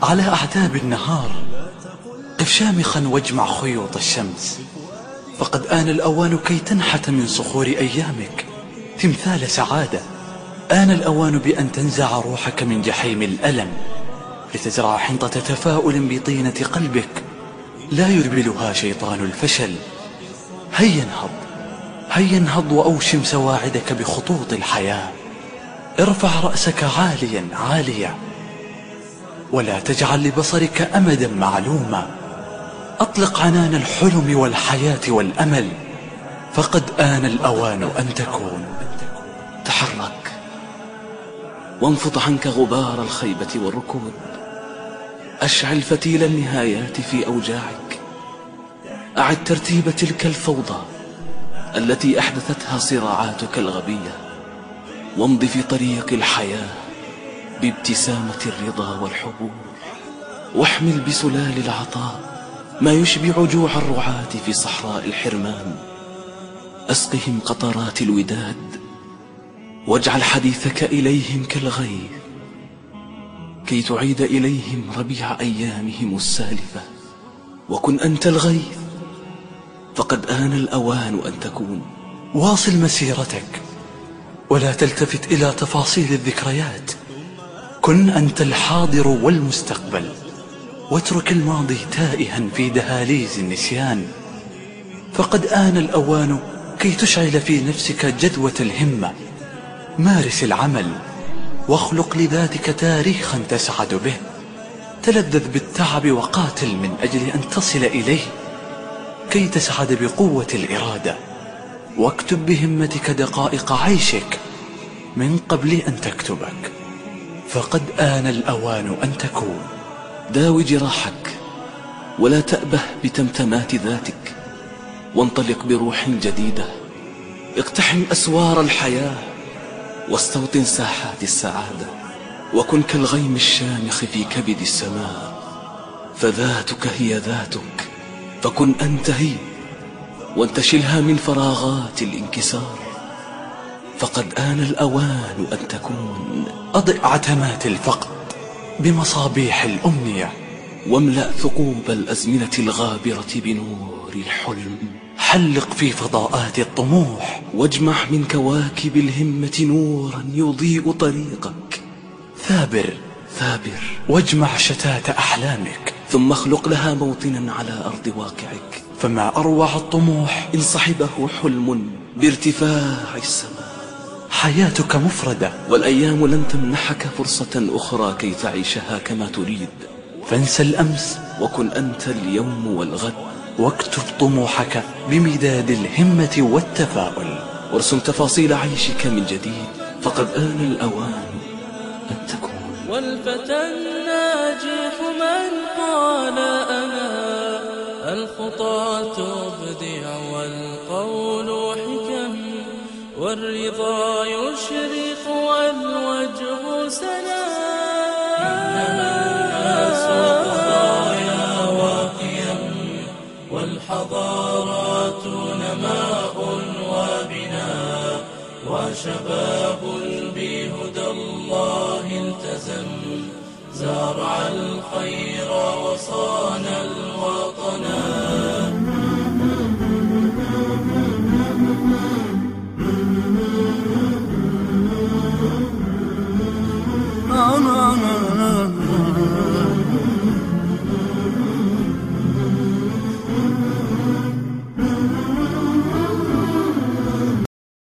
على أعتاب النهار، قف شامخا واجمع خيوط الشمس، فقد آن الأوان كي تنحت من صخور أيامك تمثال سعادة. آن الأوان بأن تنزع روحك من جحيم الألم لتزرع حنطة تفاؤل بطينة قلبك لا يربلها شيطان الفشل. هيا انهض، هيا انهض وأوشم سواعدك بخطوط الحياة. ارفع رأسك عاليا عاليا، ولا تجعل لبصرك أمدا معلوما. أطلق عنان الحلم والحياة والأمل، فقد آن الأوان أن تكون. تحرك وانفض عنك غبار الخيبة والركود. أشعل فتيل النهايات في أوجاعك. أعد ترتيب تلك الفوضى التي أحدثتها صراعاتك الغبية، وامض في طريق الحياة بابتسامة الرضا والحبور. واحمل بسلال العطاء ما يشبع جوع الرعاة في صحراء الحرمان. أسقهم قطرات الوداد واجعل حديثك إليهم كالغيث، كي تعيد إليهم ربيع أيامهم السالفة. وكن أنت الغيث، فقد آن الأوان أن تكون. واصل مسيرتك ولا تلتفت إلى تفاصيل الذكريات. كن أنت الحاضر والمستقبل، واترك الماضي تائها في دهاليز النسيان. فقد آن الأوان كي تشعل في نفسك جدوى الهمة. مارس العمل واخلق لذاتك تاريخا تسعد به. تلذذ بالتعب وقاتل من أجل أن تصل إليه، كي تسعد بقوة الإرادة. واكتب بهمتك دقائق عيشك من قبل أن تكتبك، فقد آن الأوان أن تكون. داوي جراحك ولا تأبه بتمتمات ذاتك، وانطلق بروح جديدة. اقتحم أسوار الحياة واستوطن ساحات السعادة. وكن كالغيم الشامخ في كبد السماء، فذاتك هي ذاتك، فكن أنت هي، وانتشلها من فراغات الانكسار. فقد آن الأوان أن تكون. أضئ عتمات الفقد بمصابيح الأمنية، واملأ ثقوب الأزمنة الغابرة بنور الحلم. حلق في فضاءات الطموح، واجمع من كواكب الهمة نورا يضيء طريقك. ثابر ثابر واجمع شتات أحلامك، ثم اخلق لها موطنا على أرض واقعك. فما أروع الطموح إن صحبه حلم بارتفاع السماء. حياتك مفردة، والأيام لن تمنحك فرصة أخرى كي تعيشها كما تريد. فانسى الأمس وكن أنت اليوم والغد، واكتب طموحك بمداد الهمة والتفاؤل. وارسم تفاصيل عيشك من جديد، فقد آن الأوان أن تكون. والفتى الناجح من قال أنا الخطى تبدع والقول حكم، والرضا يشرق والوجه سنا. إنما الناس قضايا وقيم، والحضارات نماء وبناء، وشباب